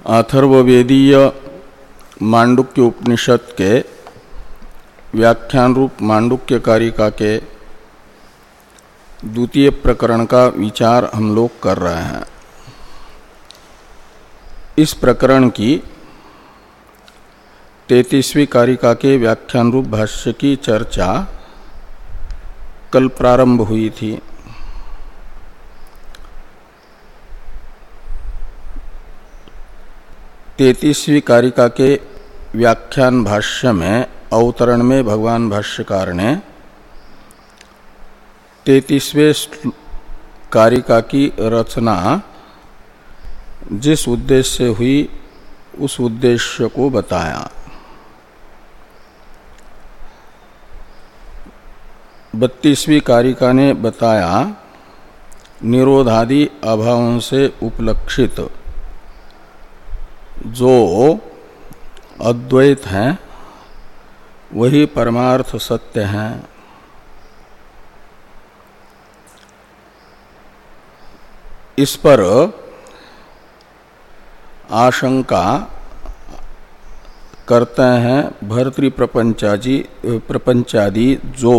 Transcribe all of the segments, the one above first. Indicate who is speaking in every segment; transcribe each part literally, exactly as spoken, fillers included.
Speaker 1: अथर्ववेदीय मांडुक्य उपनिषद के व्याख्यान रूप मांडुक्य कारिका के द्वितीय प्रकरण का विचार हम लोग कर रहे हैं। इस प्रकरण की तैंतीसवीं कारिका के व्याख्यान रूप भाष्य की चर्चा कल प्रारंभ हुई थी। तैंतीसवीं कारिका के व्याख्यान भाष्य में अवतरण में भगवान भाष्यकार ने तैंतीसवें कारिका की रचना जिस उद्देश्य से हुई उस उद्देश्य को बताया। बत्तीसवीं कारिका ने बताया निरोधादि अभावों से उपलक्षित जो अद्वैत हैं वही परमार्थ सत्य हैं। इस पर आशंका करते हैं भर्तृ प्रपंचादि प्रपंचादि जो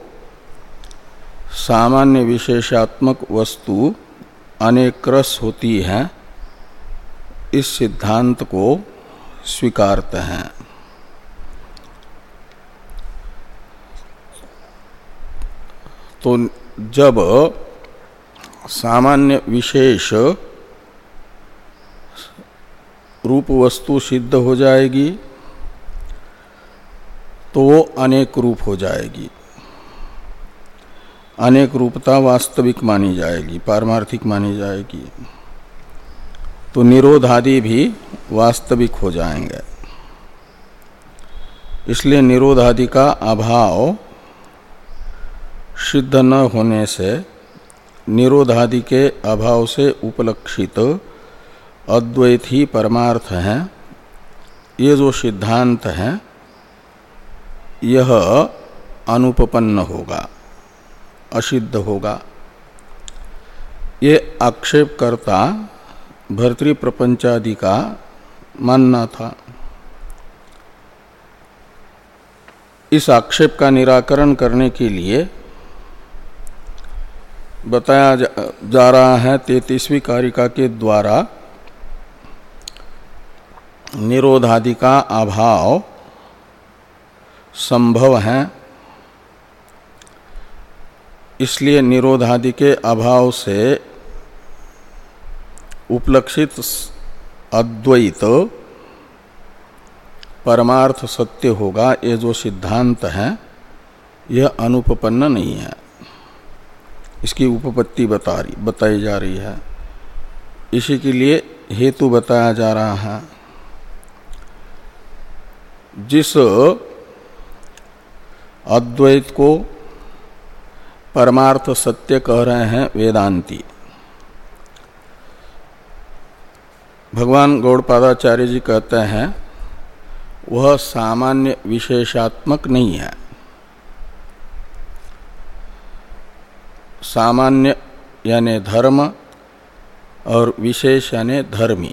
Speaker 1: सामान्य विशेषात्मक वस्तु अनेक रस होती है, इस सिद्धांत को स्वीकारते हैं। तो जब सामान्य विशेष रूप वस्तु सिद्ध हो जाएगी तो वो अनेक रूप हो जाएगी। अनेक रूपता वास्तविक मानी जाएगी, पारमार्थिक मानी जाएगी, तो निरोधादि भी वास्तविक हो जाएंगे। इसलिए निरोधादि का अभाव सिद्ध न होने से निरोधादि के अभाव से उपलक्षित अद्वैत ही परमार्थ है, ये जो सिद्धांत है यह अनुपपन्न होगा, असिद्ध होगा। ये आक्षेपकर्ता भर्तृ प्रपंचादि का मानना था। इस आक्षेप का निराकरण करने के लिए बताया जा, जा रहा है तैंतीसवीं कारिका के द्वारा निरोधादि का अभाव संभव है। इसलिए निरोधादि के अभाव से उपलक्षित अद्वैत परमार्थ सत्य होगा, ये जो सिद्धांत है यह अनुपपन्न नहीं है। इसकी उपपत्ति बता रही बताई जा रही है। इसी के लिए हेतु बताया जा रहा है। जिस अद्वैत को परमार्थ सत्य कह रहे हैं वेदांती, भगवान गौड़पादाचार्य जी कहते हैं वह सामान्य विशेषात्मक नहीं है। सामान्य यानी धर्म और विशेष यानी धर्मी।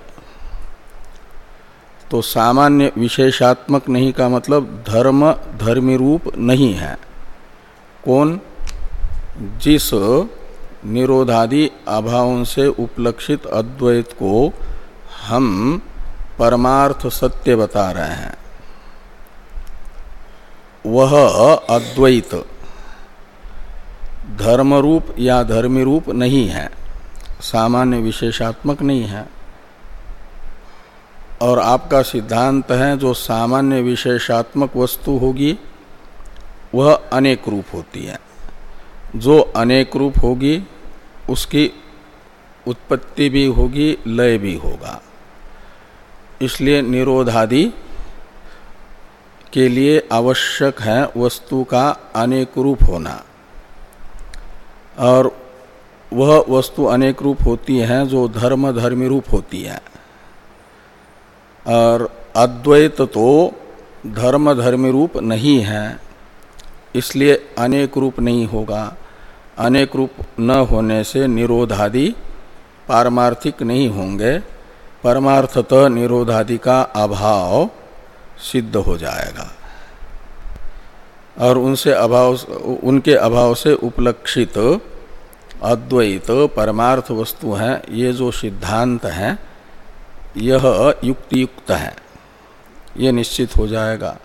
Speaker 1: तो सामान्य विशेषात्मक नहीं का मतलब धर्म धर्मी रूप नहीं है। कौन? जिस निरोधादि अभावों से उपलक्षित अद्वैत को हम परमार्थ सत्य बता रहे हैं, वह अद्वैत धर्म रूप या धर्मी रूप नहीं है, सामान्य विशेषात्मक नहीं है। और आपका सिद्धांत है जो सामान्य विशेषात्मक वस्तु होगी वह अनेक रूप होती है। जो अनेक रूप होगी उसकी उत्पत्ति भी होगी, लय भी होगा। इसलिए निरोधादि के लिए आवश्यक है वस्तु का अनेक रूप होना, और वह वस्तु अनेक रूप होती है जो धर्म धर्मी रूप होती है। और अद्वैत तो धर्म धर्मी रूप नहीं है, इसलिए अनेक रूप नहीं होगा। अनेक रूप न होने से निरोधादि पारमार्थिक नहीं होंगे, परमार्थतः निरोधादि का अभाव सिद्ध हो जाएगा और उनसे अभाव उनके अभाव से उपलक्षित अद्वैत परमार्थ वस्तु है, ये जो सिद्धांत है यह युक्ति युक्त है, ये निश्चित हो जाएगा।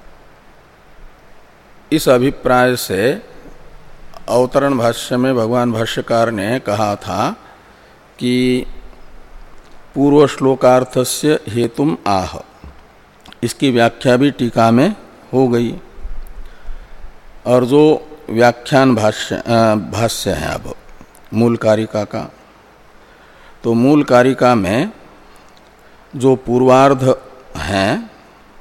Speaker 1: इस अभिप्राय से अवतरण भाष्य में भगवान भाष्यकार ने कहा था कि पूर्व श्लोकार्थस्य हेतुम आह, इसकी व्याख्या भी टीका में हो गई। और जो व्याख्यान भाष्य भाष्य है अब मूल कारिका का, तो मूल कारिका में जो पूर्वार्ध हैं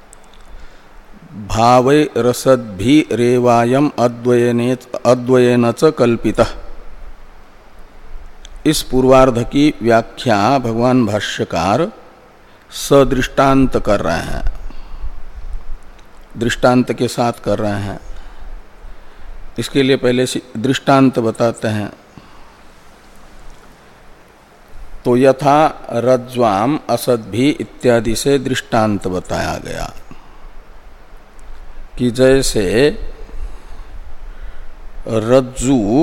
Speaker 1: भावै रसद्भि रेवायम अद्वयने अद्वयन च कल्पितः, इस पूर्वार्ध की व्याख्या भगवान भाष्यकार सदृष्टांत कर रहे हैं, दृष्टांत के साथ कर रहे हैं। इसके लिए पहले दृष्टांत बताते हैं। तो यथा रज्ज्वाम असद्भि इत्यादि से दृष्टांत बताया गया कि जैसे रज्जु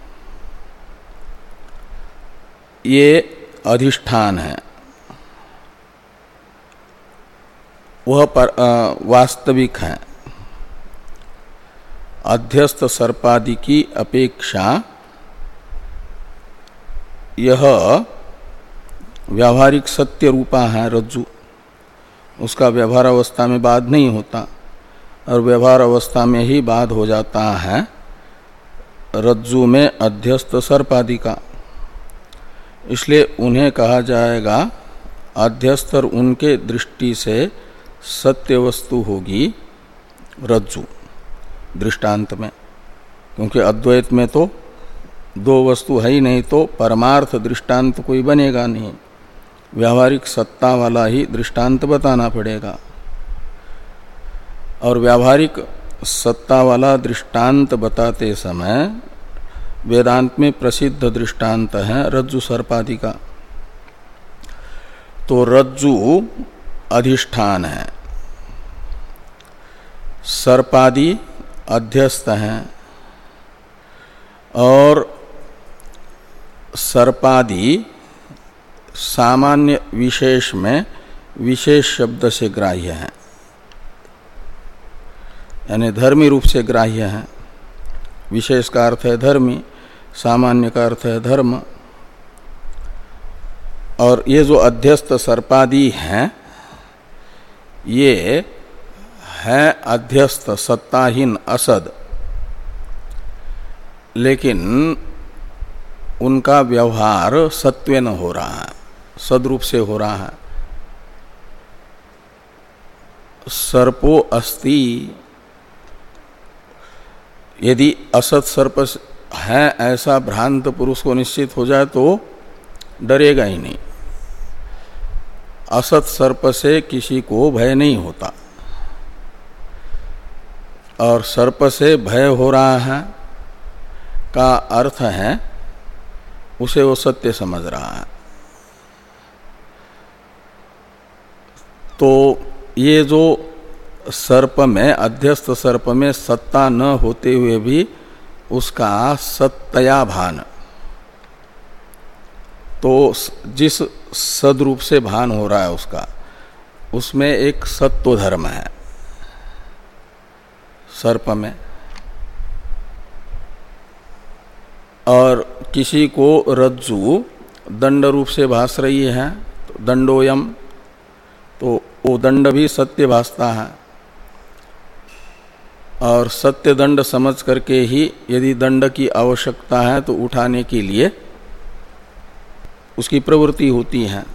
Speaker 1: ये अधिष्ठान है, वह पर आ, वास्तविक है, अध्यस्त सर्पादि की अपेक्षा यह व्यावहारिक सत्य रूपा है रज्जु, उसका व्यवहार अवस्था में बाध नहीं होता और व्यवहार अवस्था में ही बाध हो जाता है रज्जु में अध्यस्त सर्पादि का। इसलिए उन्हें कहा जाएगा अध्यस्त, और उनके दृष्टि से सत्य वस्तु होगी रज्जु दृष्टांत में, क्योंकि अद्वैत में तो दो वस्तु है ही नहीं, तो परमार्थ दृष्टांत कोई बनेगा नहीं, व्यावहारिक सत्ता वाला ही दृष्टांत बताना पड़ेगा। और व्यावहारिक सत्ता वाला दृष्टांत बताते समय वेदांत में प्रसिद्ध दृष्टांत है रज्जु सर्पादि का। तो रज्जु अधिष्ठान है, सर्पादि अध्यस्त हैं, और सर्पादि सामान्य विशेष में विशेष शब्द से ग्राह्य है, यानी धर्मी रूप से ग्राह्य है। विशेष का अर्थ है धर्मी, सामान्य का अर्थ है धर्म। और ये जो अध्यस्त सर्पादि हैं ये है अध्यस्त सत्ताहीन असद, लेकिन उनका व्यवहार सत्वेन हो रहा है, सदरूप से हो रहा है। सर्पो अस्ति, यदि असत सर्प है ऐसा भ्रांत पुरुष को निश्चित हो जाए तो डरेगा ही नहीं। असत सर्प से किसी को भय नहीं होता, और सर्प से भय हो रहा है का अर्थ है उसे वो सत्य समझ रहा है। तो ये जो सर्प में, अध्यस्त सर्प में सत्ता न होते हुए भी उसका सत्तया भान, तो जिस सदरूप से भान हो रहा है उसका, उसमें एक सत्व धर्म है सर्प में। और किसी को रज्जु दंड रूप से भास रही है, तो दंडोयम, तो वो दंड भी सत्य भासता है। और सत्य दंड समझ करके ही यदि दंड की आवश्यकता है तो उठाने के लिए उसकी प्रवृत्ति होती है।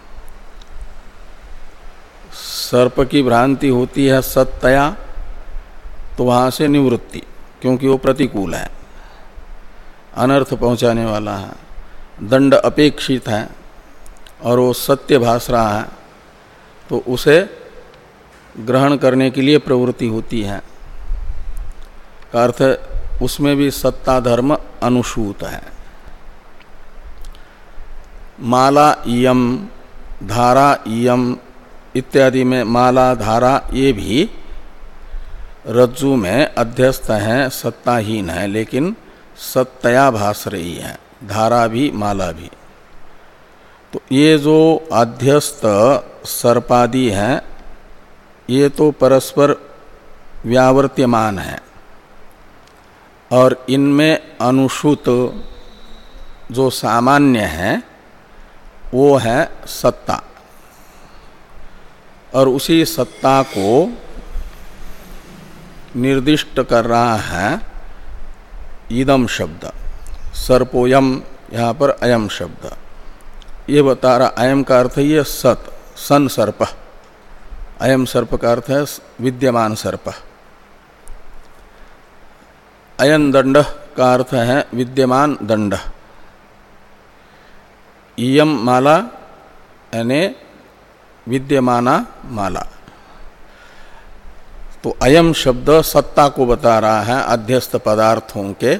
Speaker 1: सर्प की भ्रांति होती है सत्तया, तो वहाँ से निवृत्ति, क्योंकि वो प्रतिकूल है, अनर्थ पहुँचाने वाला है, दंड अपेक्षित है और वो सत्य भास रहा है, तो उसे ग्रहण करने के लिए प्रवृत्ति होती है। का अर्थ उसमें भी सत्ता धर्म अनुसूत है। माला यम धारा इयम इत्यादि में माला धारा ये भी रज्जु में अध्यस्त हैं, सत्ताहीन है, लेकिन सत्तया भास रही है, धारा भी माला भी। तो ये जो अध्यस्त सर्पादि हैं ये तो परस्पर व्यावर्त्यमान है और इनमें अनुसूत जो सामान्य है वो है सत्ता, और उसी सत्ता को निर्दिष्ट कर रहा है इदम शब्द। सर्पोयम यहाँ पर अयम शब्द ये बता रहा, अयम का अर्थ ये सत, सन सर्प, अयम सर्प का अर्थ है विद्यमान सर्प। अयन दंड का अर्थ है विद्यमान दंड। इयम माला यानी विद्यमाना माला। तो अयम शब्द सत्ता को बता रहा है, अध्यस्त पदार्थों के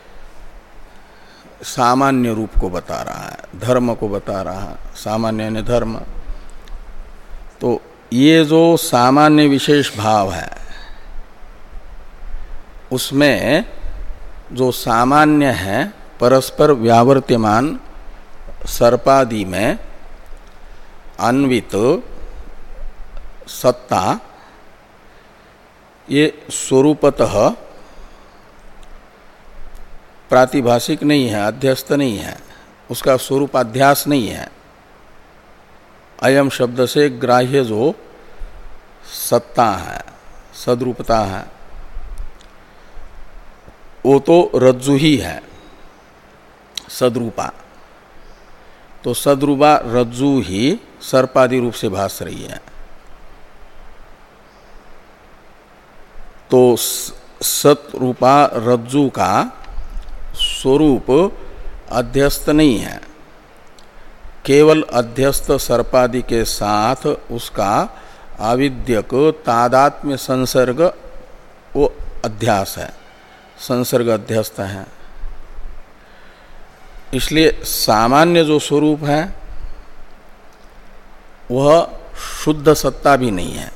Speaker 1: सामान्य रूप को बता रहा है, धर्म को बता रहा है, सामान्य यानी धर्म। तो ये जो सामान्य विशेष भाव है उसमें जो सामान्य है परस्पर व्यावर्त्यमान सर्पादि में अन्वित सत्ता ये स्वरूपतः प्रातिभाषिक नहीं है, अध्यस्त नहीं है, उसका स्वरूपाध्यास नहीं है। अयम शब्द से ग्राह्य जो सत्ता है, सद्रूपता है, वो तो रज्जु ही है, सद्रूपा। तो सद्रूपा रज्जु ही सर्पादि रूप से भास रही है। तो सत्रूपा रज्जु का स्वरूप अध्यस्त नहीं है, केवल अध्यस्त सर्पादि के साथ उसका आविद्यक तादात्म्य संसर्ग वो अध्यास है, संसर्ग अध्यस्त है। इसलिए सामान्य जो स्वरूप है वह शुद्ध सत्ता भी नहीं है,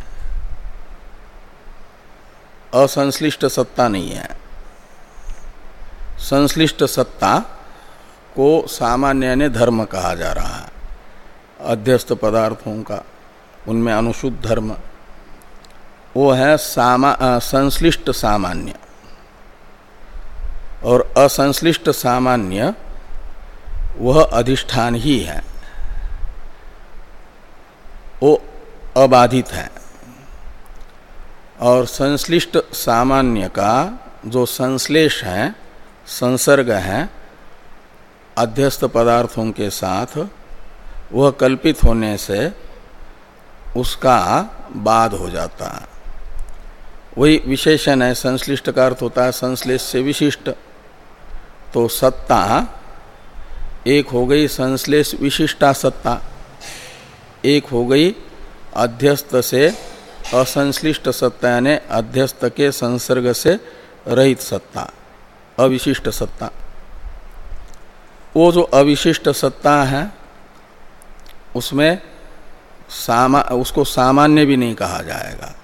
Speaker 1: असंश्लिष्ट सत्ता नहीं है। संश्लिष्ट सत्ता को सामान्य यानी धर्म कहा जा रहा है, अध्यस्त पदार्थों का, उनमें अनुशुद्ध धर्म वो है सामा संश्लिष्ट सामान्य, और असंश्लिष्ट सामान्य वह अधिष्ठान ही है, वो अबाधित है। और संश्लिष्ट सामान्य का जो संश्लेष है, संसर्ग है अध्यस्त पदार्थों के साथ, वह कल्पित होने से उसका बाद हो जाता है। वही विशेषण है, संश्लिष्ट का अर्थ होता है संश्लेष से विशिष्ट। तो सत्ता एक हो गई संश्लेष विशिष्टा सत्ता, एक हो गई अध्यस्त से असंश्लिष्ट सत्ता यानी अध्यस्त के संसर्ग से रहित सत्ता, अविशिष्ट सत्ता। वो जो अविशिष्ट सत्ता है उसमें सामा उसको सामान्य भी नहीं कहा जाएगा,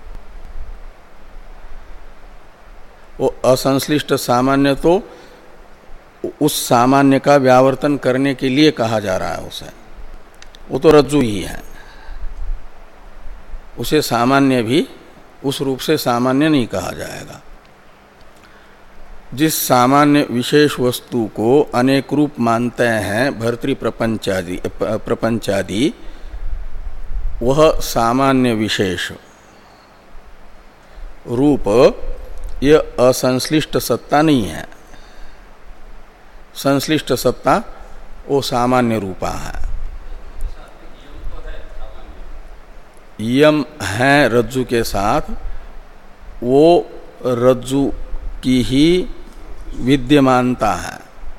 Speaker 1: वो असंश्लिष्ट सामान्य तो उस सामान्य का व्यावर्तन करने के लिए कहा जा रहा है उसे, वो तो रज्जु ही है, उसे सामान्य भी उस रूप से सामान्य नहीं कहा जाएगा। जिस सामान्य विशेष वस्तु को अनेक रूप मानते हैं भर्तृ प्रपंचादि प्रपंचादि, वह सामान्य विशेष रूप ये असंश्लिष्ट सत्ता नहीं है। संश्लिष्ट सत्ता वो सामान्य रूपा है। यम है रज्जु के साथ, वो रज्जु की ही विद्यमानता है,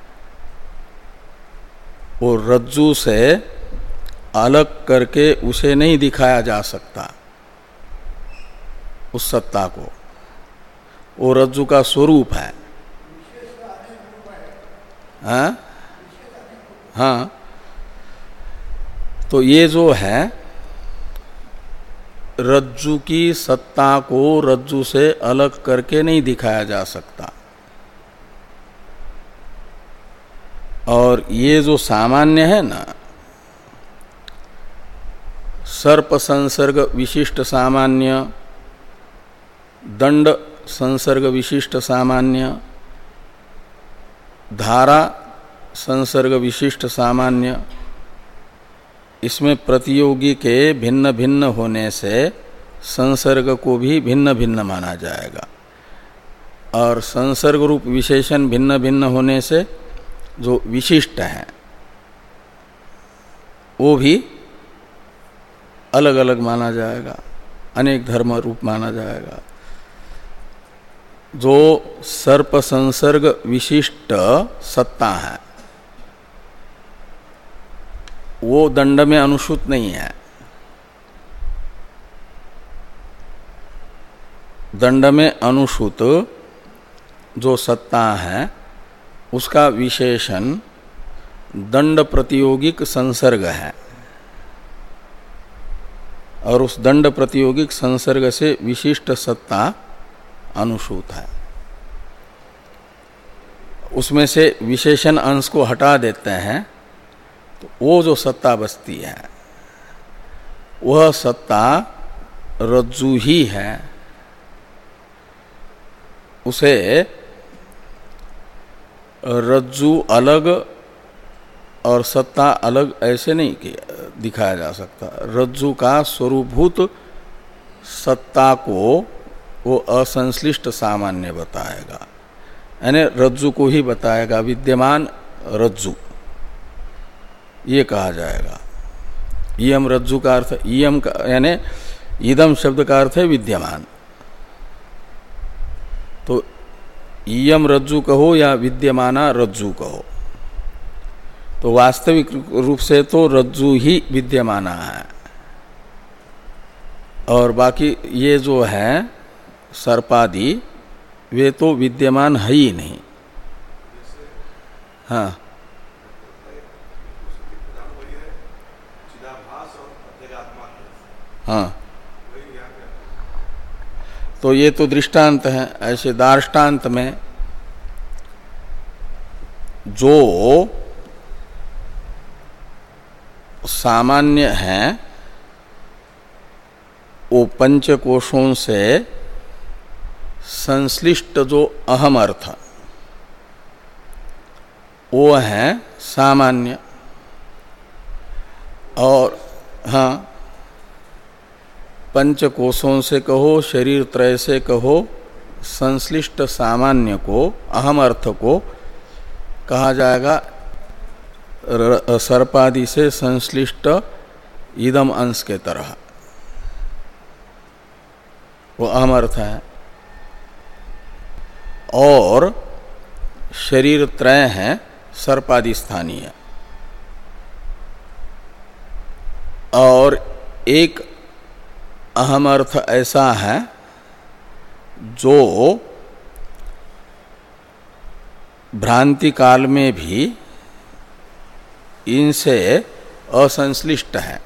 Speaker 1: वो रज्जु से अलग करके उसे नहीं दिखाया जा सकता उस सत्ता को, वो रज्जु का स्वरूप है। हाँ हाँ, तो ये जो है रज्जु की सत्ता को रज्जु से अलग करके नहीं दिखाया जा सकता। और ये जो सामान्य है ना, सर्प संसर्ग विशिष्ट सामान्य, दंड संसर्ग विशिष्ट सामान्य, धारा संसर्ग विशिष्ट सामान्य, इसमें प्रतियोगी के भिन्न भिन्न होने से संसर्ग को भी भिन्न भिन्न माना जाएगा। और संसर्ग रूप विशेषण भिन्न भिन्न होने से जो विशिष्ट है वो भी अलग अलग माना जाएगा, अनेक धर्म रूप माना जाएगा। जो सर्प संसर्ग विशिष्ट सत्ता है वो दंड में अनुसूत नहीं है। दंड में अनुसूत जो सत्ता है उसका विशेषण दंड प्रतियोगिक संसर्ग है, और उस दंड प्रतियोगिक संसर्ग से विशिष्ट सत्ता अनुसूत है। उसमें से विशेषण अंश को हटा देते हैं तो वो जो सत्ता बचती है वह सत्ता रज्जु ही है। उसे रज्जु अलग और सत्ता अलग ऐसे नहीं दिखाया जा सकता। रज्जु का स्वरूभूत सत्ता को वो असंश्लिष्ट सामान्य बताएगा, यानी रज्जु को ही बताएगा, विद्यमान रज्जु ये कहा जाएगा। इयम रज्जु का अर्थ, इयम का यानी इदम शब्द का अर्थ है विद्यमान। तो इयम रज्जु कहो या विद्यमाना रज्जु कहो, तो वास्तविक रूप से तो रज्जु ही विद्यमाना है, और बाकी ये जो है सर्पादि वे तो विद्यमान है ही नहीं। हाँ, हाँ, तो ये तो दृष्टांत है। ऐसे दार्ष्टान्त में जो सामान्य है वो पंचकोशों से संश्लिष्ट जो अहम अर्थ वो है सामान्य। और हाँ, पंचकोशों से कहो, शरीर त्रय से कहो, संश्लिष्ट सामान्य को, अहम अर्थ को कहा जाएगा सर्पादि से संश्लिष्ट इदम अंश के तरह, वो अहम अर्थ है। और शरीर त्रय है सर्पादि स्थानीय, और एक अहम अर्थ ऐसा है जो भ्रांति काल में भी इनसे असंश्लिष्ट है,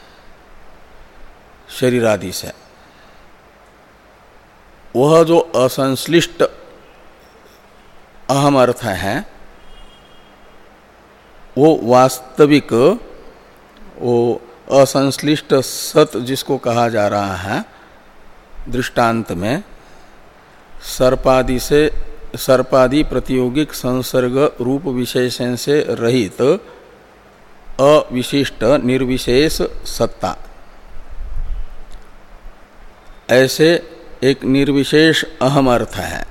Speaker 1: शरीर आदि से। वह जो असंश्लिष्ट अहम अर्थ है वो वास्तविक, वो असंश्लिष्ट सत जिसको कहा जा रहा है दृष्टांत में, सर्पादि से सर्पादि प्रतियोगिक संसर्ग रूप विशेषण से रहित अविशिष्ट निर्विशेष सत्ता, ऐसे एक निर्विशेष अहम अर्थ है,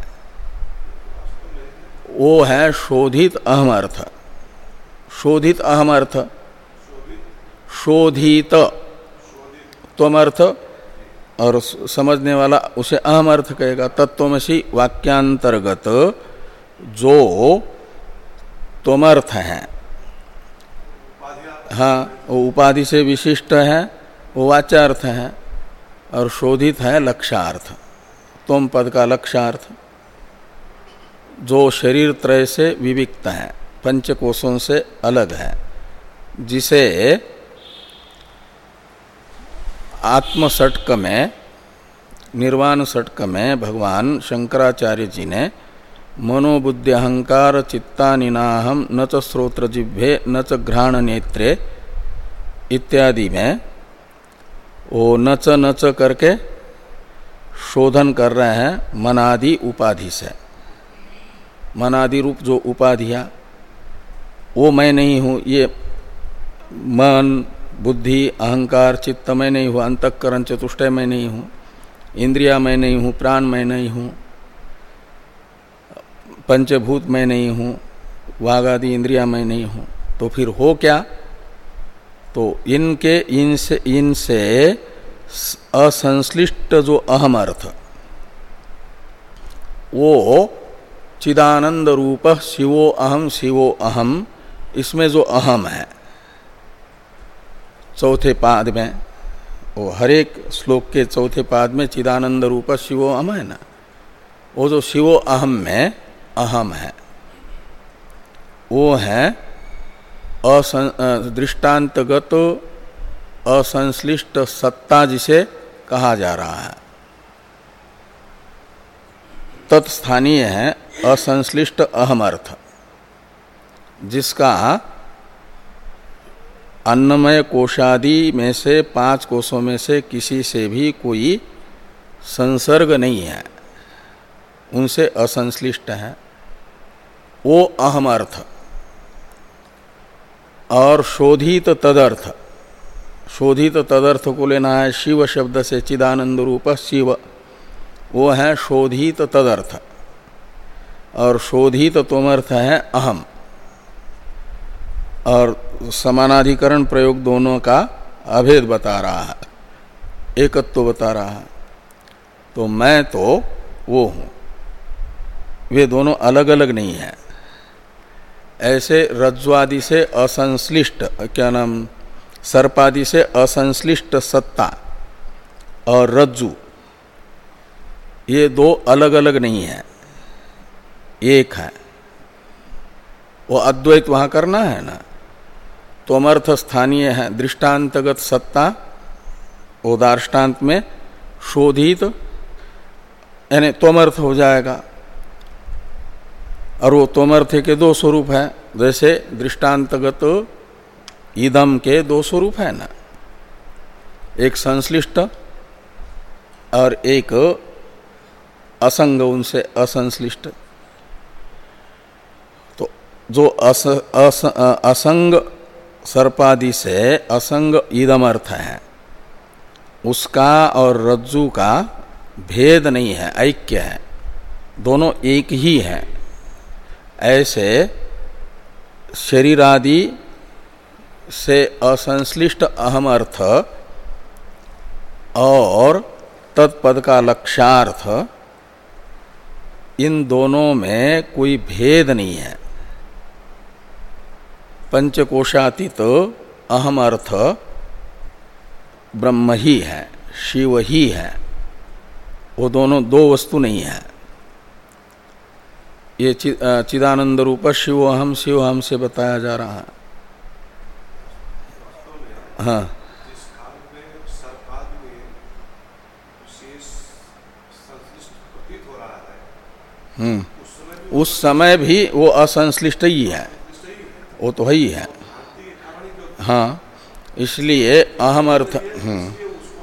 Speaker 1: वो है शोधित अहम अर्थ। शोधित अहम अर्थ, शोधित त्वमर्थ, और समझने वाला उसे अहम अर्थ कहेगा। तत्त्वमसि वाक्यांतर्गत जो त्वमर्थ है, हाँ, वो उपाधि से विशिष्ट है, वो वाच्यार्थ है, और शोधित है लक्ष्यार्थ, त्वम पद का लक्ष्यार्थ, जो शरीर त्रय से विविक्त है, पंचकोशों से अलग है, जिसे आत्म षटक में, निर्वाण षटक में भगवान शंकराचार्य जी ने मनोबुद्धि अहंकार चित्तानिनाहम न च श्रोत्र जिह्वे न च घ्राण नेत्रे इत्यादि में वो नच नच करके शोधन कर रहे हैं मनादि उपाधि से। मनादि रूप जो उपाधियां, वो मैं नहीं हूँ, ये मन बुद्धि अहंकार चित्त मैं नहीं हूँ, अंतःकरण चतुष्टय मैं नहीं हूँ, इंद्रिया मैं नहीं हूँ, प्राण मैं नहीं हूँ, पंचभूत मैं नहीं हूँ, वाग आदि इंद्रिया मैं नहीं हूँ, तो फिर हो क्या? तो इनके इनसे इनसे असंश्लिष्ट जो अहम अर्थ, वो चिदानंद रूप शिवो अहम शिवो अहम, इसमें जो अहम है चौथे पाद में, वो हर एक श्लोक के चौथे पाद में चिदानंद रूप शिवो अहम है ना, वो जो शिवो अहम में अहम है वो है दृष्टांतगत असंश्लिष्ट सत्ता जिसे कहा जा रहा है। तत्स्थानीय है असंश्लिष्ट अहम अर्थ, जिसका अन्नमय कोशादि में से पांच कोशों में से किसी से भी कोई संसर्ग नहीं है, उनसे असंश्लिष्ट है वो अहम अर्थ। और शोधित तदर्थ, शोधित तदर्थ को लेना है शिव शब्द से, चिदानंद रूप शिव, वो है शोधित तदर्थ। और शोधित तोमर्थ है अहम, और समानाधिकरण प्रयोग दोनों का अभेद बता रहा है, एकत्व तो बता रहा है। तो मैं तो वो हूँ, वे दोनों अलग अलग नहीं हैं। ऐसे रज्ज्वादि से असंश्लिष्ट, क्या नाम, सर्पादि से असंश्लिष्ट सत्ता और रज्जु, ये दो अलग अलग नहीं है, एक है। वो अद्वैत वहां करना है ना, तो अमर्थ स्थानीय है दृष्टांतगत सत्ता, वो दार्ष्टान्त में शोधित यानी तोमर्थ हो जाएगा। और वो तोमर्थ के दो स्वरूप है, जैसे दृष्टांतगत इदम के दो स्वरूप है ना, एक संश्लिष्ट और एक असंग, उनसे असंश्लिष्ट। तो जो अस, अस, असंग सर्पादि से असंग इदम अर्थ है, उसका और रज्जु का भेद नहीं है, ऐक्य है, दोनों एक ही है। ऐसे शरीरादि से असंश्लिष्ट अहम अर्थ और तत्पद का लक्ष्यार्थ, इन दोनों में कोई भेद नहीं है। पंचकोशातीत अहम अर्थ ब्रह्म ही है, शिव ही है, वो दोनों दो वस्तु नहीं है। ये चिदानंद रूप शिव अहम शिव अहम से बताया जा रहा है। हाँ, हम्म, उस समय भी वो असंश्लिष्ट ही है, वो तो है ही है। हाँ, इसलिए अहम अर्थ, हम्म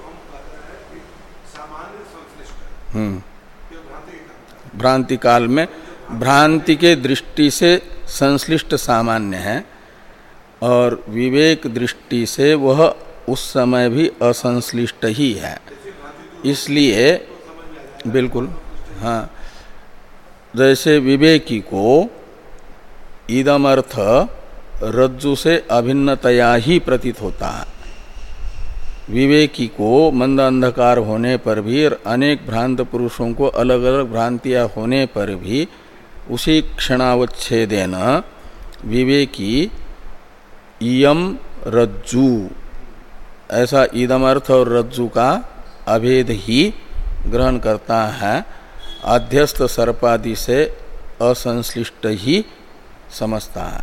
Speaker 1: हम्म भ्रांति काल में भ्रांति के दृष्टि से संश्लिष्ट सामान्य है, और विवेक दृष्टि से वह उस समय भी असंश्लिष्ट ही है। इसलिए बिल्कुल, हाँ, जैसे विवेकी को इदम अर्थ रज्जु से अभिन्नतया ही प्रतीत होता है। विवेकी को मंद अंधकार होने पर भी, अनेक भ्रांत पुरुषों को अलग अलग भ्रांतियां होने पर भी, उसी क्षणावच्छेदेन विवेकी इयम रज्जु, ऐसा इदम अर्थ और रज्जु का अभेद ही ग्रहण करता है, अध्यस्त सर्पादि से असंश्लिष्ट ही समझता है।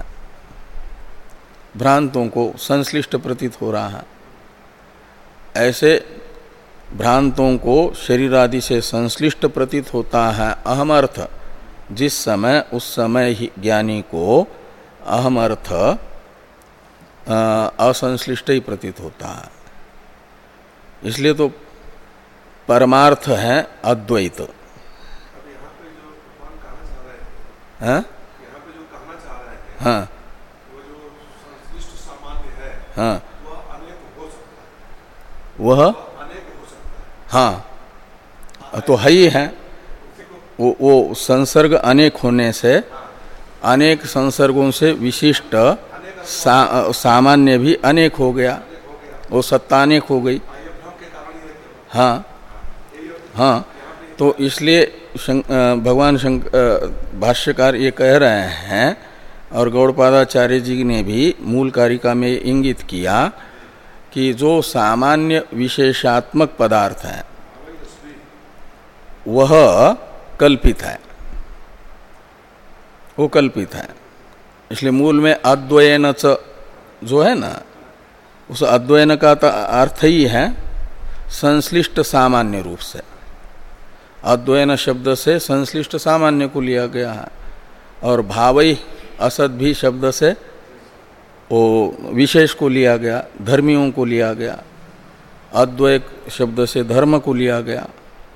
Speaker 1: भ्रांतों को संश्लिष्ट प्रतीत हो रहा है। ऐसे भ्रांतों को शरीर आदि से संश्लिष्ट प्रतीत होता है अहम अर्थ, जिस समय उस समय ही ज्ञानी को अहम अर्थ असंश्लिष्ट ही प्रतीत होता है। इसलिए तो परमार्थ है अद्वैत। हाँ हाँ हाँ वह हाँ तो है ही है। वो, वो संसर्ग अनेक होने से अनेक संसर्गों से विशिष्ट सा, सामान्य भी अनेक हो गया, वो सत्ता अनेक हो गई। हाँ हाँ तो इसलिए शंक, भगवान शंक भाष्यकार ये कह रहे हैं और गौड़पादाचार्य जी ने भी मूल कारिका में इंगित किया कि जो सामान्य विशेषात्मक पदार्थ है वह कल्पित है, वो कल्पित है। इसलिए मूल में अद्वयन च जो है ना, उस अद्वयन का अर्थ ही है संश्लिष्ट सामान्य रूप से। अद्वयन शब्द से संश्लिष्ट सामान्य को लिया गया है और भावई असद भी शब्द से वो विशेष को लिया गया, धर्मियों को लिया गया। अद्वय शब्द से धर्म को लिया गया।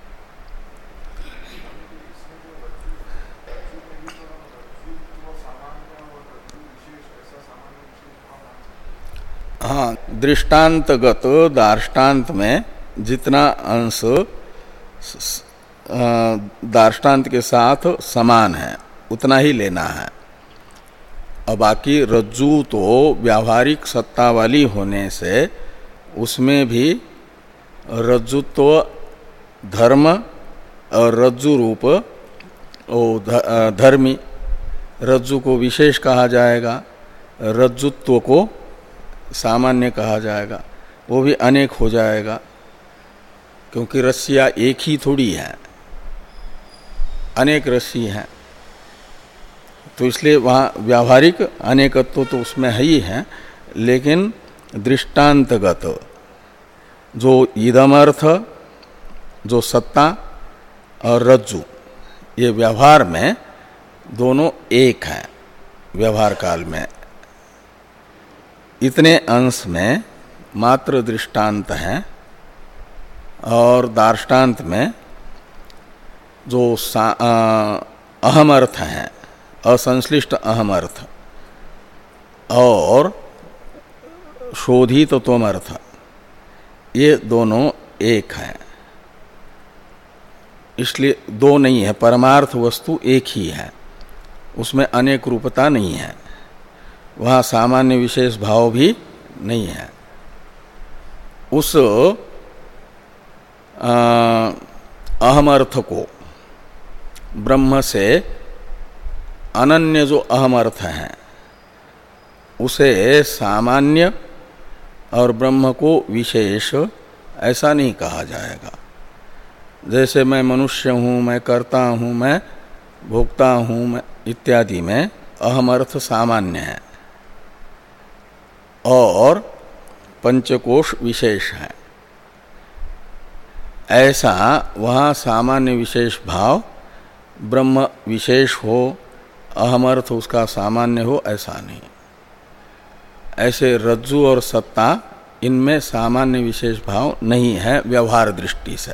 Speaker 1: हाँ, दृष्टांतगत दार्ष्टान्त में जितना अंश दार्ष्टान्त के साथ समान है उतना ही लेना है। और बाकी रज्जु तो व्यावहारिक सत्ता वाली होने से उसमें भी रज्जुत्व धर्म और रज्जु रूप धर्मी, रज्जु को विशेष कहा जाएगा, रज्जुत्व को सामान्य कहा जाएगा, वो भी अनेक हो जाएगा क्योंकि रस्सियाँ एक ही थोड़ी है, अनेक रस्सी हैं। तो इसलिए वहाँ व्यावहारिक अनेकत्व तो उसमें है ही है, लेकिन दृष्टांतगत जो इदमर्थ, जो सत्ता और रज्जु, ये व्यवहार में दोनों एक हैं। व्यवहार काल में इतने अंश में मात्र दृष्टांत हैं और दार्ष्टान्त में जो अहम अर्थ हैं, असंश्लिष्ट अहम अर्थ और शोधित त्वम अर्थ, ये दोनों एक हैं। इसलिए दो नहीं है, परमार्थ वस्तु एक ही है, उसमें अनेक रूपता नहीं है, वहाँ सामान्य विशेष भाव भी नहीं है। उस अहम अर्थ को ब्रह्म से अनन्य जो अहम अर्थ है उसे सामान्य और ब्रह्म को विशेष ऐसा नहीं कहा जाएगा। जैसे मैं मनुष्य हूँ, मैं करता हूँ, मैं भोक्ता हूँ, मैं इत्यादि में अहम अर्थ सामान्य है और पंचकोश विशेष है, ऐसा वहाँ सामान्य विशेष भाव ब्रह्म विशेष हो, अहम अर्थ उसका सामान्य हो, ऐसा नहीं। ऐसे रज्जु और सत्ता इनमें सामान्य विशेष भाव नहीं है व्यवहार दृष्टि से।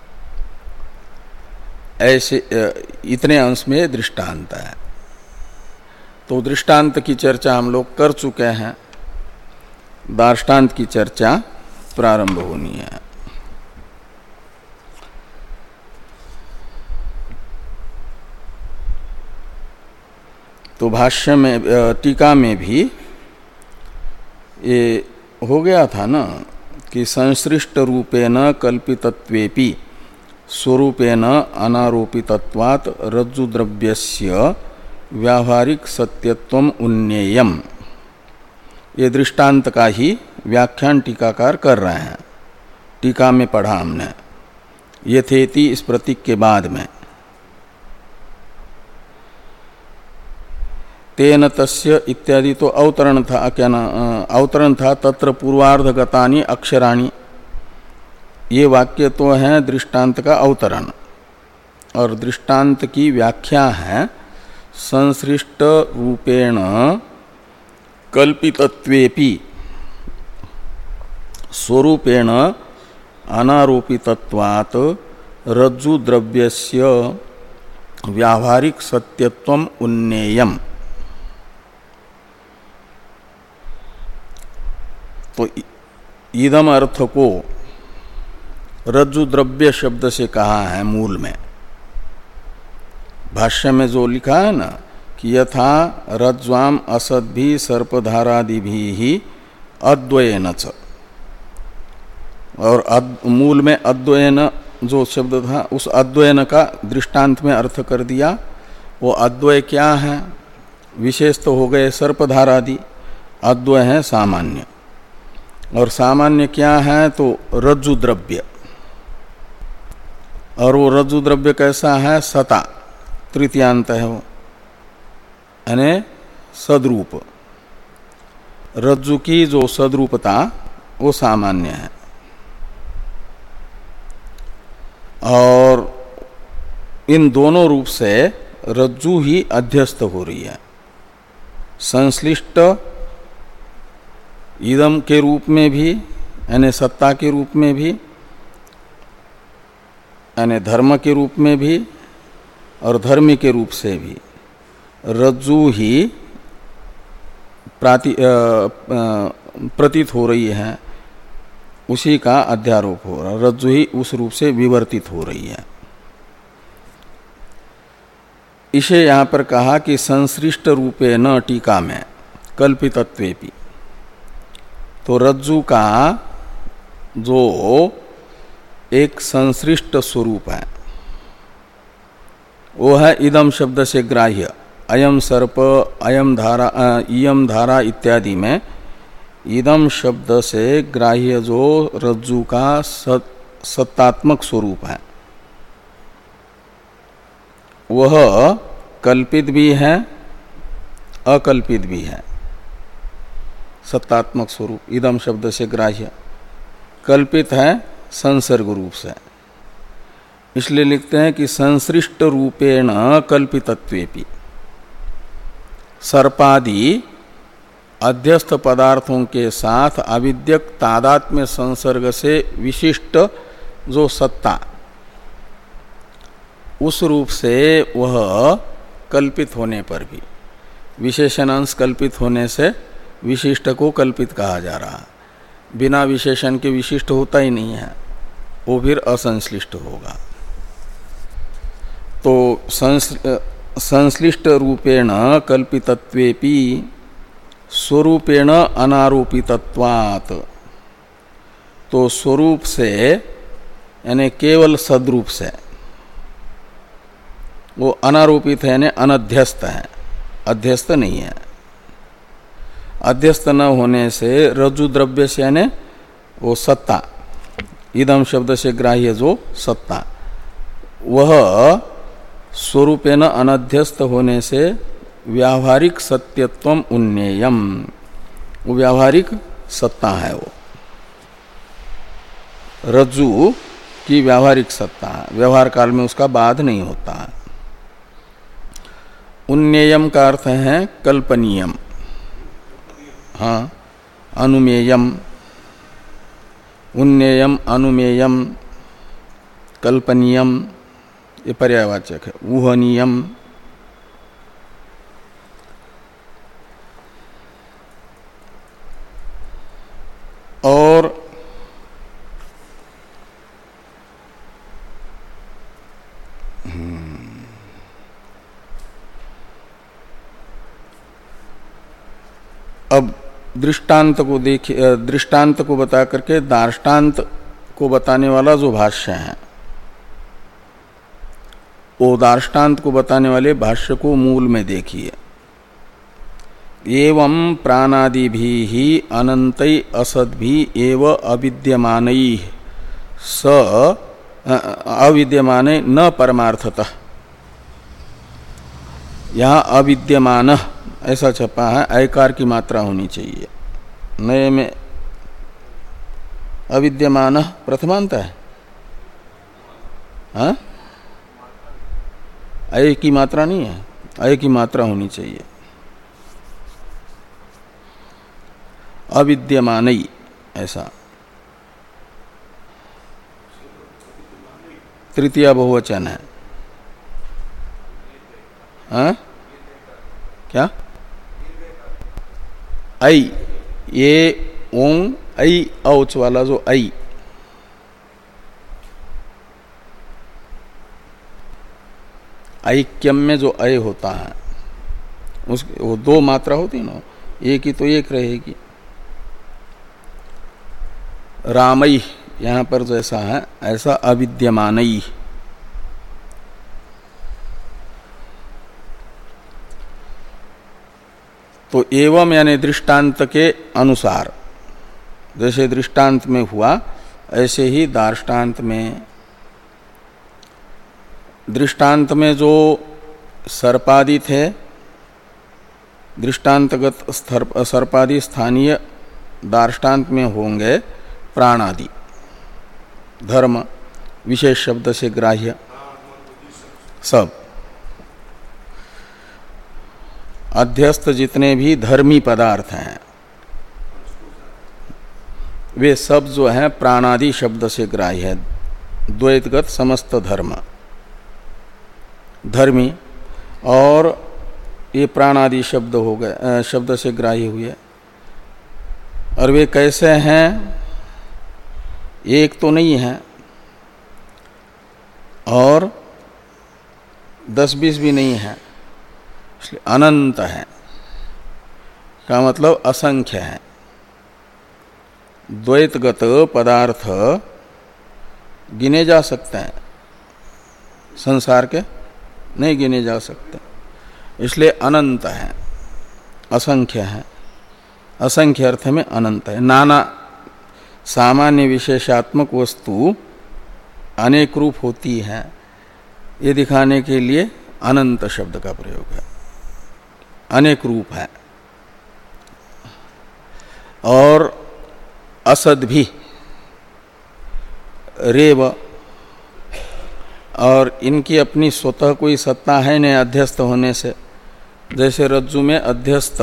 Speaker 1: ऐसे इतने अंश में दृष्टांत है। तो दृष्टांत की चर्चा हम लोग कर चुके हैं, दार्ष्टान्त की चर्चा प्रारंभ होनी है। तो भाष्य में, टीका में भी ये हो गया था ना कि संसृष्ट रूपेण कल्पितत्वेपि स्वरूपेण अनारोपितत्वात् रज्जुद्रव्यस्य व्यावहारिक सत्यत्वम उन्नेयम। ये दृष्टांत का ही व्याख्यान टीकाकार कर रहे हैं। टीका में पढ़ा हमने यथेति इस प्रतीक के बाद में, तेन तस्य इत्यादि तो अवतरण था, क्या ना अवतरण था, तत्र पूर्वार्धगतानि अक्षराणि, ये वाक्य तो है दृष्टांत का अवतरण, और दृष्टांत की व्याख्या है संसृष्ट रूपेण कल्पितत्वेपि स्वरूपेण अनारोपितत्वात् रज्जु द्रव्यस्य व्यावहारिक सत्यत्वम उन्नेयम। तो इदम अर्थ को रज्जु द्रव्य शब्द से कहा है मूल में। भाष्य में जो लिखा है ना कि यथा रज्ज्वाम असद्भि सर्पधारादिभि ही अद्वयेन च, और अद, मूल में अद्वयन जो शब्द था उस अद्वयन का दृष्टांत में अर्थ कर दिया। वो अद्वय क्या है? विशेष तो हो गए सर्पधारादि, अद्वय है सामान्य, और सामान्य क्या है तो रज्जु द्रव्य। और वो रज्जु द्रव्य कैसा है? सता, तृतीयांत है वो, यानी सद्रूप। रज्जु की जो सद्रूपता वो सामान्य है, और इन दोनों रूप से रज्जु ही अध्यस्त हो रही है। संश्लिष्ट इदम के रूप में भी, यानी सत्ता के रूप में भी, यानी धर्म के रूप में भी, और धर्मी के रूप से भी रज्जु ही प्राति प्रतीत हो रही है, उसी का अध्यारोप हो रहा है। रज्जु ही उस रूप से विवर्तित हो रही है। इसे यहाँ पर कहा कि संसृष्ट रूपे न टीका में कल्पितत्वेपि। तो रज्जु का जो एक संसृष्ट स्वरूप है वो है इदम शब्द से ग्राह्य। अयम सर्प, अयम धारा, इयम धारा इत्यादि में इदम शब्द से ग्राह्य जो रज्जु का सत, सत्तात्मक स्वरूप है वह कल्पित भी है अकल्पित भी है। सत्तात्मक स्वरूप इदम शब्द से ग्राह्य, कल्पित है संसर्ग रूप से। इसलिए लिखते हैं कि संसृष्ट रूपेण कल्पितत्वेपि सर्पादि अध्यस्थ पदार्थों के साथ अविद्यक तादात्म्य संसर्ग से विशिष्ट जो सत्ता, उस रूप से वह कल्पित होने पर भी, विशेषण अंश कल्पित होने से विशिष्ट को कल्पित कहा जा रहा है। बिना विशेषण के विशिष्ट होता ही नहीं है, वो फिर असंश्लिष्ट होगा। तो संश्लिष्ट रूपेण कल्पितत्वेपि स्वरूपेण अनारोपितत्वात्, तो स्वरूप से यानी केवल सद्रूप से वो अनारोपित है, यानी अनध्यस्त है, अध्यस्त नहीं है। अध्यस्त न होने से रज्जु द्रव्य से यानी वो सत्ता, इदम शब्द से ग्राह्य जो सत्ता, वह स्वरूपेण अनध्यस्त होने से व्यावहारिक सत्यत्वम उन्नेयम, वो व्यावहारिक सत्ता है। वो रज्जु की व्यावहारिक सत्ता है, व्यवहार काल में उसका बाध नहीं होता है। उन्नेयम का अर्थ है कल्पनीयम, हाँ, अनुमेयम, उन्नेयम, अनुमेयम, कल्पनीयम, ये पर्यायवाचक है। ऊहनीयम, और अब दृष्टांत को देखिए, दृष्टांत को बता करके दार्ष्टान्त को बताने वाला जो भाष्य है, वो दार्ष्टान्त को बताने वाले भाष्य को मूल में देखिए। एवं प्राणादिभि ही अनंतै असद्भि एव अविद्यमानै स अविद्यमाने न परमार्थतः। यहाँ अविद्यमान ऐसा छपा है, ऐकार की मात्रा होनी चाहिए। नए में अविद्यमान प्रथमांत है। हाँ, अय की मात्रा नहीं है, अय की मात्रा होनी चाहिए। अविद्यमानई ऐसा तृतीया बहुवचन है। हाँ? क्या ऐ, ये ओं ऐ औच वाला जो ऐ, ऐक्यम में जो ऐ होता है उस वो दो मात्रा होती ना, एक ही तो एक रहेगी। रामई यहां पर जैसा है ऐसा अविद्यमानई। तो एवं यानी दृष्टांत के अनुसार, जैसे दृष्टांत में हुआ ऐसे ही दार्ष्टान्त में। दृष्टांत में जो सर्पादि थे, दृष्टांतगत सर्पादि स्थानीय दार्ष्टान्त में होंगे प्राणादि धर्म, विशेष शब्द से ग्राह्य सब। अध्यस्त जितने भी धर्मी पदार्थ हैं वे सब जो है प्राणादि शब्द से ग्राह्य है। द्वैतगत समस्त धर्म धर्मी, और ये प्राणादि शब्द हो गए, शब्द से ग्राह्य हुए। और वे कैसे हैं? एक तो नहीं है और दस बीस भी नहीं है, इसलिए अनंत है का मतलब असंख्य है। द्वैतगत पदार्थ गिने जा सकते हैं, संसार के नहीं गिने जा सकते, इसलिए अनंत है, असंख्य है। असंख्य अर्थ में अनंत है। नाना सामान्य विशेषात्मक वस्तु अनेक रूप होती है, ये दिखाने के लिए अनंत शब्द का प्रयोग है। अनेक रूप है। और असद भी रेव, और इनकी अपनी स्वतः कोई सत्ता है नहीं अध्यस्त होने से। जैसे रज्जु में अध्यस्त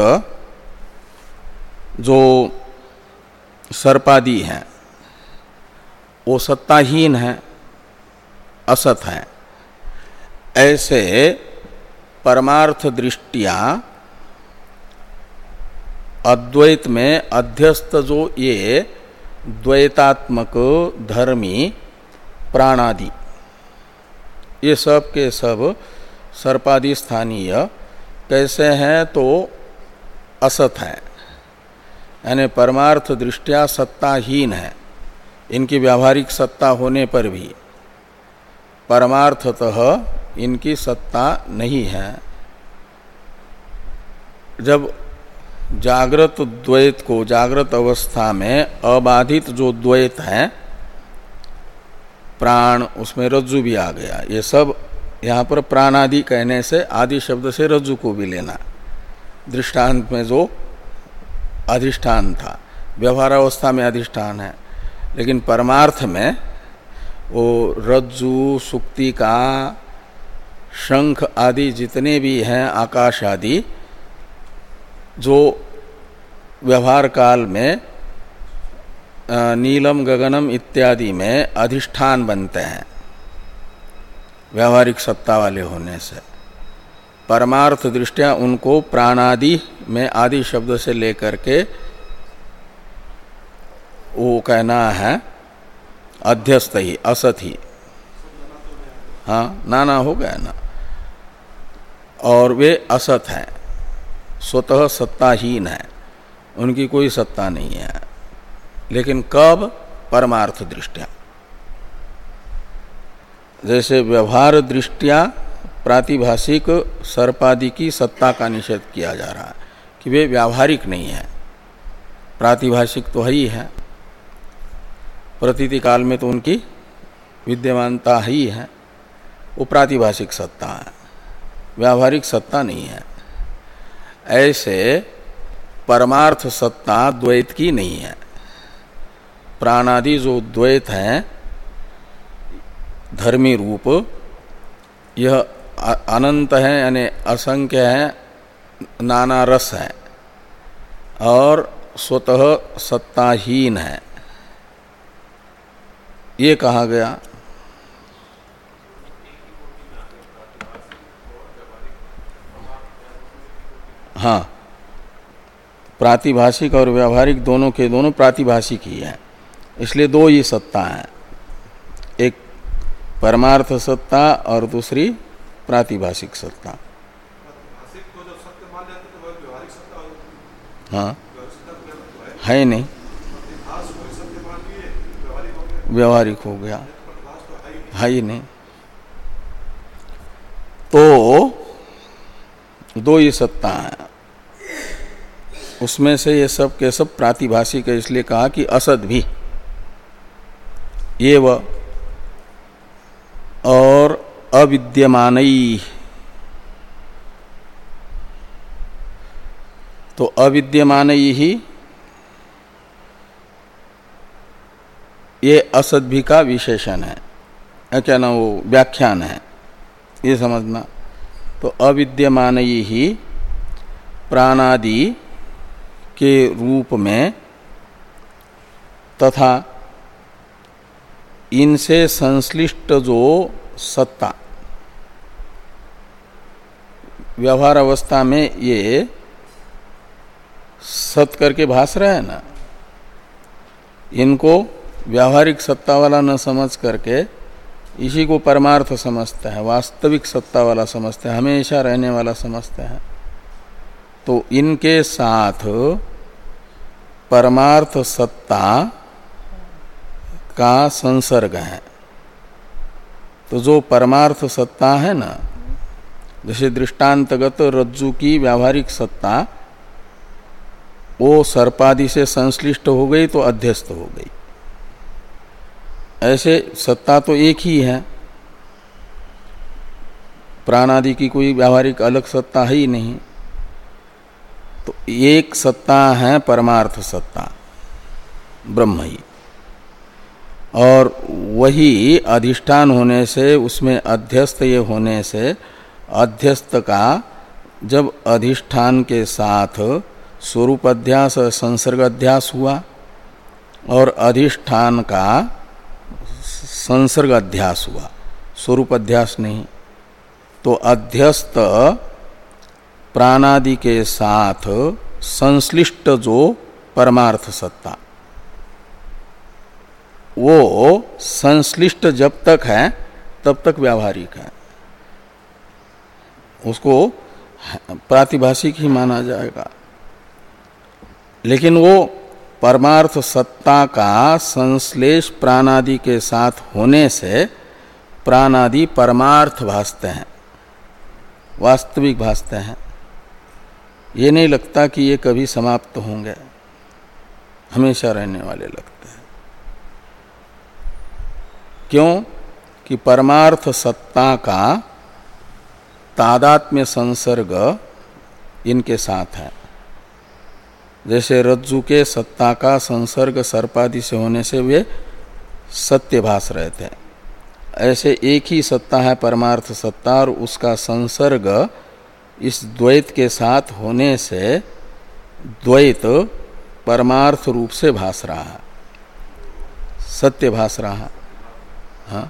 Speaker 1: जो सर्पादि हैं वो सत्ताहीन है, असत है। ऐसे परमार्थ दृष्टिया अद्वैत में अध्यस्त जो ये द्वैतात्मक धर्मी प्राणादि, ये सब के सब सर्पादि स्थानीय कैसे हैं? तो असत है, यानी परमार्थ दृष्टिया सत्ताहीन है। इनकी व्यावहारिक सत्ता होने पर भी परमार्थतः इनकी सत्ता नहीं है। जब जागृत द्वैत को, जागृत अवस्था में अबाधित जो द्वैत है, प्राण, उसमें रज्जु भी आ गया, ये सब यहाँ पर प्राणादि कहने से आदि शब्द से रज्जु को भी लेना। दृष्टांत में जो अधिष्ठान था, व्यवहार अवस्था में अधिष्ठान है, लेकिन परमार्थ में वो रज्जु, सुक्तिका, शंख आदि जितने भी हैं, आकाश आदि, जो व्यवहार काल में नीलम गगनम इत्यादि में अधिष्ठान बनते हैं व्यावहारिक सत्ता वाले होने से, परमार्थ दृष्टिया उनको प्राणादि में आदि शब्द से लेकर के वो कहना है अध्यस्त ही, असत ही। हाँ, नाना हो गया ना। और वे असत हैं, स्वतः सत्ताहीन है, उनकी कोई सत्ता नहीं है। लेकिन कब? परमार्थ दृष्टिया। जैसे व्यवहार दृष्टिया प्रातिभाषिक सर्पादि की सत्ता का निषेध किया जा रहा है कि वे व्यावहारिक नहीं है, प्रातिभाषिक तो ही है, प्रतीति काल में तो उनकी विद्यमानता ही है, वो प्रातिभाषिक सत्ता है, व्यावहारिक सत्ता नहीं है। ऐसे परमार्थ सत्ता द्वैत की नहीं है, प्राणादि जो द्वैत है धर्मी रूप, यह अनंत है यानी असंख्य है, नाना रस है और स्वतः सत्ताहीन है, ये कहा गया। हाँ, प्रातिभाषिक और व्यावहारिक दोनों के दोनों प्रातिभाषिक ही है, इसलिए दो ही सत्ता है, एक परमार्थ सत्ता और दूसरी प्रातिभाषिक सत्ता। हाँ, है नहीं, व्यावहारिक हो गया, है ही नहीं। तो दो ही सत्ता है, उसमें से ये सब के सब प्रातिभाषिक है, इसलिए कहा कि असद भी ये व और अविद्यमानई। तो अविद्यमानई ही ये असद भी का विशेषण है, क्या ना वो व्याख्यान है, ये समझना। तो अविद्यमानई ही प्राणादि के रूप में तथा इनसे संश्लिष्ट जो सत्ता व्यवहार अवस्था में ये सत करके भास रहे हैं ना, इनको व्यावहारिक सत्ता वाला न समझ करके इसी को परमार्थ समझते हैं, वास्तविक सत्ता वाला समझते हैं, हमेशा रहने वाला समझते हैं। तो इनके साथ परमार्थ सत्ता का संसर्ग है। तो जो परमार्थ सत्ता है ना, जैसे दृष्टांतगत रज्जु की व्यावहारिक सत्ता वो सर्पादि से संश्लिष्ट हो गई तो अध्यस्त हो गई, ऐसे सत्ता तो एक ही है, प्राणादि की कोई व्यावहारिक अलग सत्ता है ही नहीं। तो एक सत्ता है परमार्थ सत्ता ब्रह्म ही, और वही अधिष्ठान होने से, उसमें अध्यस्त ये होने से, अध्यस्त का जब अधिष्ठान के साथ स्वरूप अध्यास और संसर्ग अध्यास हुआ और अधिष्ठान का संसर्ग अध्यास हुआ, स्वरूप अध्यास नहीं, तो अध्यस्त प्राणादि के साथ संश्लिष्ट जो परमार्थ सत्ता, वो संश्लिष्ट जब तक है तब तक व्यावहारिक है, उसको प्रातिभाषिक ही माना जाएगा। लेकिन वो परमार्थ सत्ता का संश्लेष प्राणादि के साथ होने से प्राणादि परमार्थ भासते हैं, वास्तविक भासते हैं। ये नहीं लगता कि ये कभी समाप्त होंगे, हमेशा रहने वाले लगते हैं। क्यों? कि परमार्थ सत्ता का तादात्म्य संसर्ग इनके साथ है। जैसे रज्जु के सत्ता का संसर्ग सर्पादि से होने से वे सत्य भास रहे थे, ऐसे एक ही सत्ता है परमार्थ सत्ता, और उसका संसर्ग इस द्वैत के साथ होने से द्वैत परमार्थ रूप से भास रहा है, सत्य भास रहा है। हाँ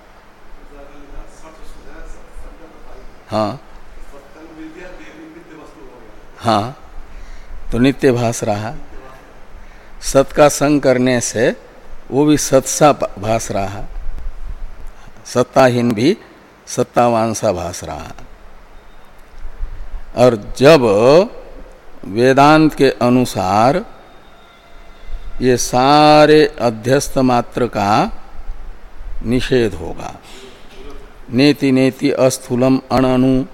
Speaker 1: हाँ हाँ, तो नित्य भास रहा, सत का संग करने से वो भी सत्सा भास रहा, सत्ताहीन भी सत्तावान सा भास रहा। और जब वेदांत के अनुसार ये सारे अध्यस्त मात्र का निषेध होगा, नेति नेति अस्थूलम अणनु,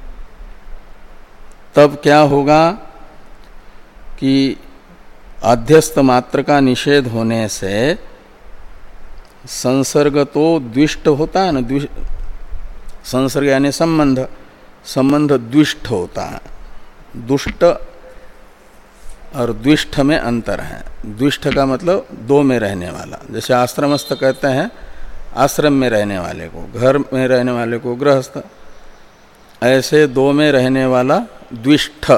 Speaker 1: तब क्या होगा कि अध्यस्त मात्र का निषेध होने से संसर्ग तो द्विष्ट होता है ना, संसर्ग यानी संबंध, संबंध द्विष्ट होता है, दुष्ट और द्विष्ठ में अंतर है। द्विष्ठ का मतलब दो में रहने वाला, जैसे आश्रमस्थ कहते हैं आश्रम में रहने वाले को, घर में रहने वाले को गृहस्थ, ऐसे दो में रहने वाला द्विष्ठ।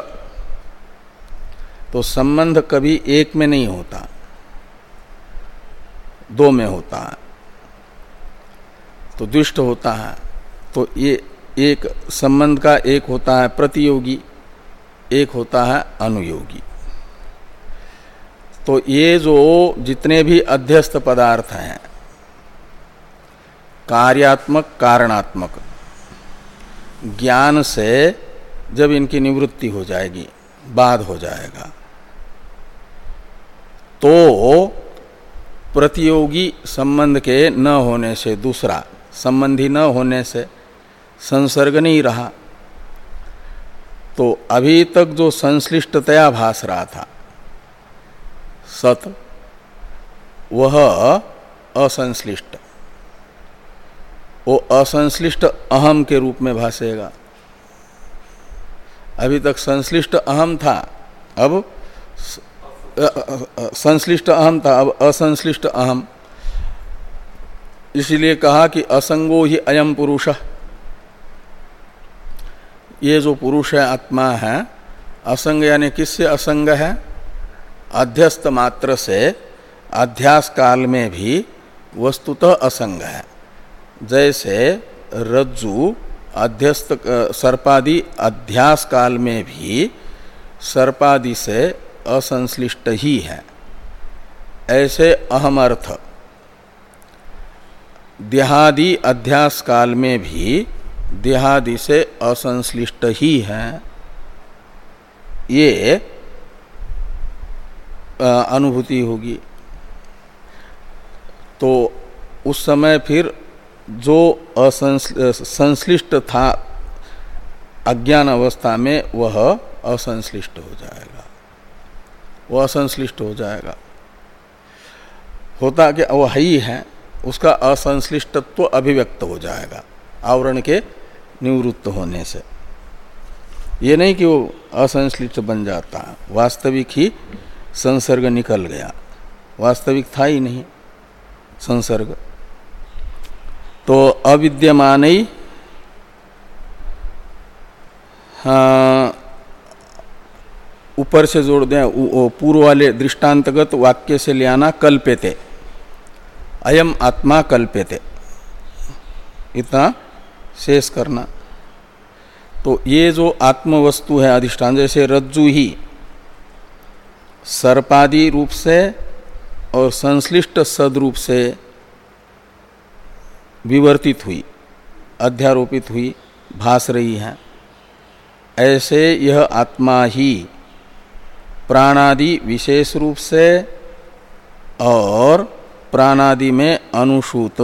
Speaker 1: तो संबंध कभी एक में नहीं होता, दो में होता है, तो द्विष्ठ होता है। तो ये एक संबंध का एक होता है प्रतियोगी, एक होता है अनुयोगी। तो ये जो जितने भी अध्यस्त पदार्थ हैं, कार्यात्मक कारणात्मक, ज्ञान से जब इनकी निवृत्ति हो जाएगी, बाध हो जाएगा, तो प्रतियोगी संबंध के न होने से, दूसरा संबंधी न होने से संसर्ग नहीं रहा। तो अभी तक जो संश्लिष्टतया भास रहा था सत, वह असंश्लिष्ट, वो असंश्लिष्ट अहम के रूप में भासेगा। अभी तक संश्लिष्ट अहम था, अब संश्लिष्ट अहम था, अब असंश्लिष्ट अहम। इसीलिए कहा कि असंगो ही अयम पुरुष, ये जो पुरुष है, आत्मा है, असंग यानी किससे असंग है? अध्यस्त मात्र से अध्यास काल में भी वस्तुतः असंग है। जैसे रज्जु अध्यस्त सर्पादि अध्यास काल में भी सर्पादि से असंश्लिष्ट ही है, ऐसे अहम अर्थ देहादि अध्यास काल में भी देहादि से असंश्लिष्ट ही है। ये अनुभूति होगी। तो उस समय फिर जो असंश्लिष्ट था अज्ञान अवस्था में, वह असंश्लिष्ट हो जाएगा, वह असंश्लिष्ट हो जाएगा। होता कि वह ही है, उसका असंश्लिष्टत्व अभिव्यक्त हो जाएगा आवरण के निवृत्त होने से। ये नहीं कि वो असंश्लिष्ट बन जाता, वास्तविक ही संसर्ग निकल गया, वास्तविक था ही नहीं संसर्ग। तो अविद्यमान ही हाँ, ऊपर से जोड़ दें, पूर्व वाले दृष्टांतगत वाक्य से ले आना, कल्पेते, अयम आत्मा कल्पेते, इतना शेष करना। तो ये जो आत्मवस्तु है अधिष्ठान, जैसे रज्जु ही सर्पादि रूप से और संश्लिष्ट सदरूप से विवर्तित हुई, अध्यारोपित हुई, भास रही है, ऐसे यह आत्मा ही प्राणादि विशेष रूप से और प्राणादि में अनुसूत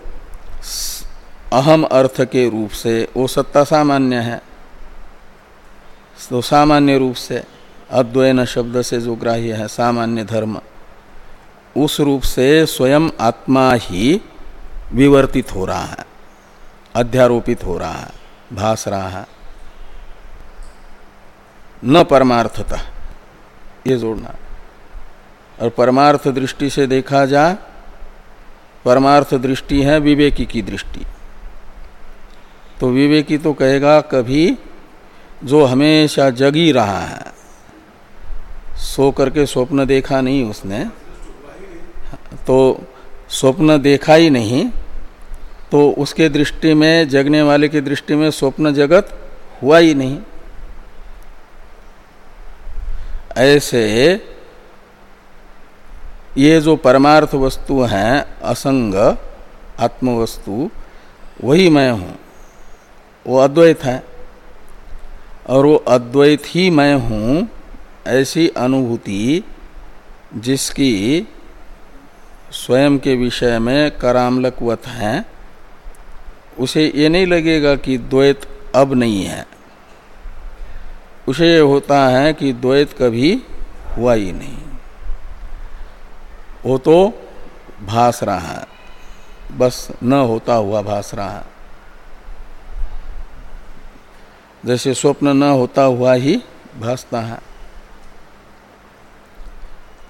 Speaker 1: अहम अर्थ के रूप से, वो सत्ता सामान्य है, तो सामान्य रूप से अद्वैन शब्द से जो ग्राह्य है सामान्य धर्म, उस रूप से स्वयं आत्मा ही विवर्तित हो रहा है, अध्यारोपित हो रहा है, भास रहा है, न परमार्थता, ये जोड़ना। और परमार्थ दृष्टि से देखा जाए, परमार्थ दृष्टि है विवेकी की दृष्टि। तो विवेकी तो कहेगा कभी जो हमेशा जगी रहा है, सो करके स्वप्न देखा नहीं उसने, तो स्वप्न देखा ही नहीं, तो उसके दृष्टि में, जगने वाले की दृष्टि में स्वप्न जगत हुआ ही नहीं। ऐसे ये जो परमार्थ वस्तु है असंग आत्मवस्तु, वही मैं हूँ, वो अद्वैत है, और वो अद्वैत ही मैं हूँ, ऐसी अनुभूति जिसकी स्वयं के विषय में करामलकवत है, उसे ये नहीं लगेगा कि द्वैत अब नहीं है, उसे ये होता है कि द्वैत कभी हुआ ही नहीं, वो तो भास रहा है, बस न होता हुआ भास रहा है। जैसे स्वप्न न होता हुआ ही भासता है।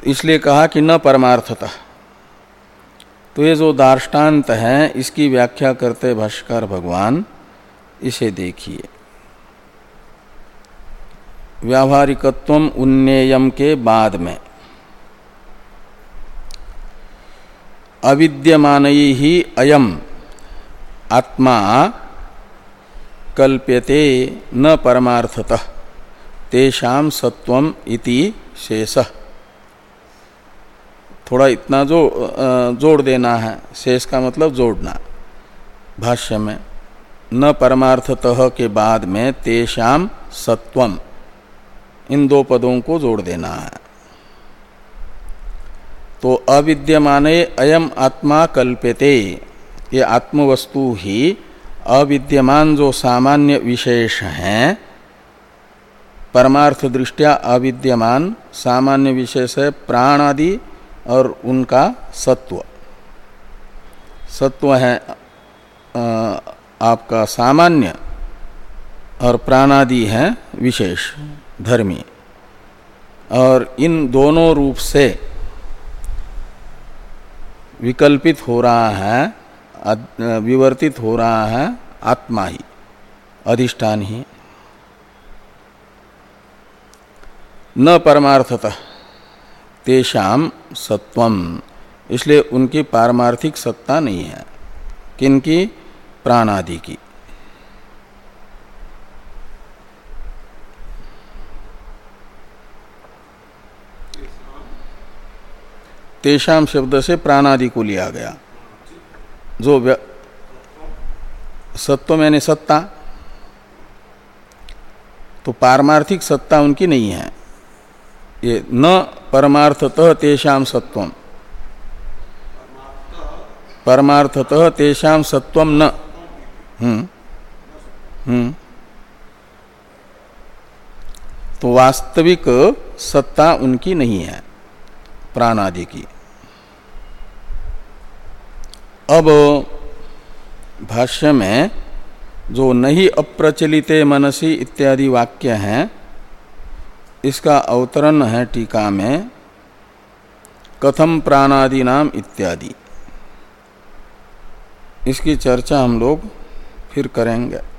Speaker 1: इसलिए कहा कि न परमार्थतः। तो ये जो दार्ष्टान्त है इसकी व्याख्या करते भाष्यकार भगवान, इसे देखिए। व्यावहारिकत्वम उन्नेयम के बाद में अविद्यमानई ही अयम आत्मा कल्प्यते न परमार्थतः तेषाम सत्वम इति शेषः। थोड़ा इतना जो जोड़ देना है, शेष का मतलब जोड़ना। भाष्य में न परमार्थतः के बाद में तेषाम सत्वम, इन दो पदों को जोड़ देना है। तो अविद्यमाने अयम आत्मा कल्प्यते, ये आत्मवस्तु ही अविद्यमान जो सामान्य विशेष हैं, परमार्थ दृष्टिया अविद्यमान सामान्य विशेष है प्राण आदि और उनका सत्व। सत्व है आपका सामान्य और प्राणादि है विशेष धर्मी, और इन दोनों रूप से विकल्पित हो रहा है, विवर्तित हो रहा है आत्मा ही, अधिष्ठान ही। न परमार्थतः तेषाम सत्वम, इसलिए उनकी पारमार्थिक सत्ता नहीं है। किनकी? प्राणादि की। तेषाम शब्द से प्राणादि को लिया गया। जो सत्व मैंने सत्ता, तो पारमार्थिक सत्ता उनकी नहीं है। ये न परमार्थतः तेषाम सत्वम, परमार्थतः तेषाम सत्वम न। हम्म हम्म तो वास्तविक सत्ता उनकी नहीं है प्राणादि की। अब भाष्य में जो नहीं अप्रचलिते मनसी इत्यादि वाक्य हैं, इसका अवतरण है टीका में कथम प्राणादि नाम इत्यादि। इसकी चर्चा हम लोग फिर करेंगे।